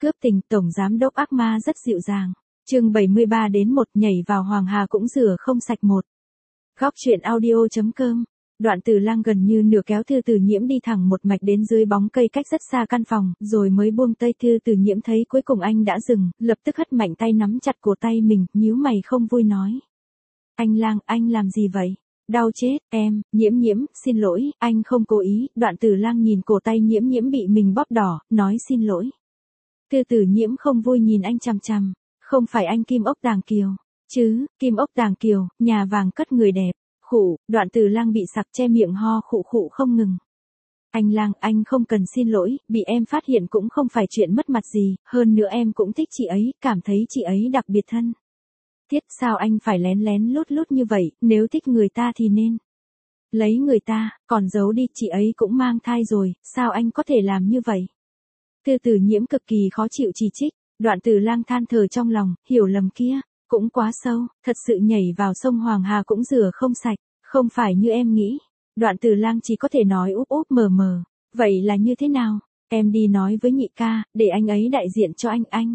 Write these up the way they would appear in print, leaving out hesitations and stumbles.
Cướp tình, tổng giám đốc ác ma rất dịu dàng. Chương 73 đến 1 nhảy vào Hoàng Hà cũng rửa không sạch một. Góc truyện audio.com. Đoạn Tử Lang gần như nửa kéo Thư Tử Nhiễm đi thẳng một mạch đến dưới bóng cây cách rất xa căn phòng, rồi mới buông tay. Thư Tử Nhiễm thấy cuối cùng anh đã dừng, lập tức hất mạnh tay nắm chặt cổ tay mình, nhíu mày không vui nói. Anh Lang, anh làm gì vậy? Đau chết, em, Nhiễm, xin lỗi, anh không cố ý. Đoạn Tử Lang nhìn cổ tay Nhiễm bị mình bóp đỏ, nói xin lỗi. Thư Tử Nhiễm không vui nhìn anh chằm chằm. Không phải anh Kim Ốc Tàng Kiều, chứ, Kim Ốc Tàng Kiều, nhà vàng cất người đẹp. Khụ, Đoạn Tử Lang bị sặc che miệng ho khụ không ngừng. Anh Lang, anh không cần xin lỗi, bị em phát hiện cũng không phải chuyện mất mặt gì, hơn nữa em cũng thích chị ấy, cảm thấy chị ấy đặc biệt thân. Thiết, sao anh phải lén lén lút như vậy, nếu thích người ta thì nên lấy người ta, còn giấu đi, chị ấy cũng mang thai rồi, sao anh có thể làm như vậy? Thư Tử Nhiễm cực kỳ khó chịu chỉ trích. Đoạn Tử Lang than thở trong lòng, hiểu lầm kia, cũng quá sâu, thật sự nhảy vào sông Hoàng Hà cũng rửa không sạch, không phải như em nghĩ. Đoạn Tử Lang chỉ có thể nói úp mờ, vậy là như thế nào? Em đi nói với nhị ca, để anh ấy đại diện cho anh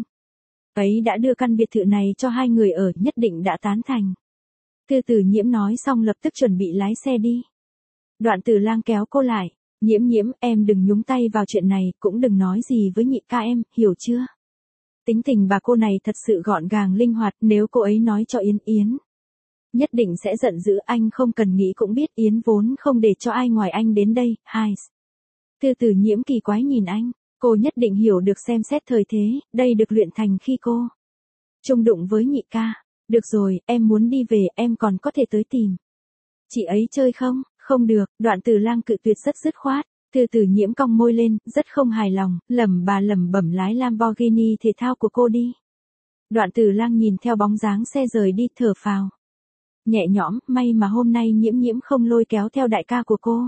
ấy đã đưa căn biệt thự này cho hai người ở, nhất định đã tán thành. Thư Tử Nhiễm nói xong lập tức chuẩn bị lái xe đi. Đoạn Tử Lang kéo cô lại, Nhiễm, em đừng nhúng tay vào chuyện này, cũng đừng nói gì với nhị ca em, hiểu chưa? Tính tình bà cô này thật sự gọn gàng linh hoạt, nếu cô ấy nói cho Yến nhất định sẽ giận dữ, anh không cần nghĩ cũng biết Yến vốn không để cho ai ngoài anh đến đây. Hai. Thư Tử Nhiễm kỳ quái nhìn anh, cô nhất định hiểu được xem xét thời thế, đây được luyện thành khi cô chung đụng với nhị ca. Được rồi, em muốn đi về, em còn có thể tới tìm chị ấy chơi không? Không được, Đoạn Tử Lang cự tuyệt rất dứt khoát. Thư Tử Nhiễm cong môi lên, rất không hài lòng, lẩm bẩm lái Lamborghini thể thao của cô đi. Đoạn Tử Lang nhìn theo bóng dáng xe rời đi, thở phào nhẹ nhõm, may mà hôm nay Nhiễm không lôi kéo theo đại ca của cô.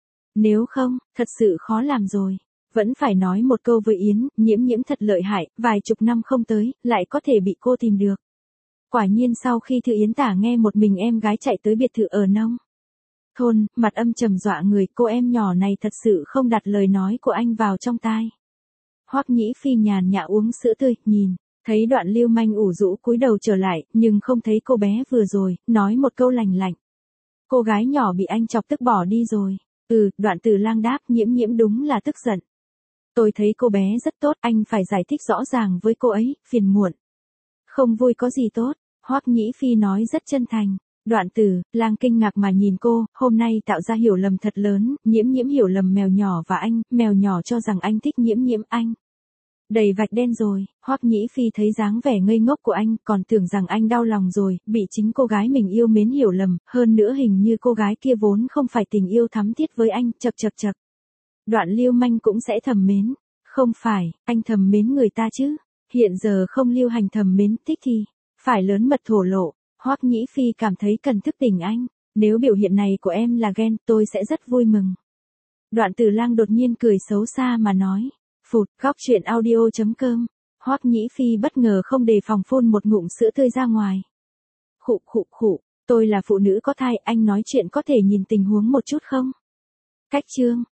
Nếu không, thật sự khó làm rồi. Vẫn phải nói một câu với Yến, Nhiễm thật lợi hại, vài chục năm không tới, lại có thể bị cô tìm được. Quả nhiên sau khi Thư Yến tả nghe một mình em gái chạy tới biệt thự ở nông thôn, mặt âm trầm dọa người, cô em nhỏ này thật sự không đặt lời nói của anh vào trong tai. Hoắc Nhĩ Phi nhàn nhã uống sữa tươi, nhìn thấy Đoạn Lưu Manh ủ rũ cúi đầu trở lại, nhưng không thấy cô bé vừa rồi, nói một câu lành lạnh. Cô gái nhỏ bị anh chọc tức bỏ đi rồi. Đoạn Tử Lang đáp, Nhiễm đúng là tức giận. Tôi thấy cô bé rất tốt, anh phải giải thích rõ ràng với cô ấy, phiền muộn. Không vui có gì tốt, Hoắc Nhĩ Phi nói rất chân thành. Đoạn Tử Lang kinh ngạc mà nhìn cô, hôm nay tạo ra hiểu lầm thật lớn, Nhiễm hiểu lầm mèo nhỏ và anh, mèo nhỏ cho rằng anh thích Nhiễm anh. Đầy vạch đen rồi, Hoắc Nhĩ Phi thấy dáng vẻ ngây ngốc của anh, còn tưởng rằng anh đau lòng rồi, bị chính cô gái mình yêu mến hiểu lầm, hơn nữa hình như cô gái kia vốn không phải tình yêu thắm thiết với anh, chậc. Đoạn Lưu Manh cũng sẽ thầm mến. Không phải, anh thầm mến người ta chứ. Hiện giờ không lưu hành thầm mến, thích thì phải lớn mật thổ lộ. Hoắc Nhĩ Phi cảm thấy cần thức tỉnh anh. Nếu biểu hiện này của em là ghen, tôi sẽ rất vui mừng. Đoạn Tử Lang đột nhiên cười xấu xa mà nói. Phụt, góc truyện audio.com. Hoắc Nhĩ Phi bất ngờ không đề phòng phun một ngụm sữa tươi ra ngoài. Khụ, tôi là phụ nữ có thai, anh nói chuyện có thể nhìn tình huống một chút không? Cách chương.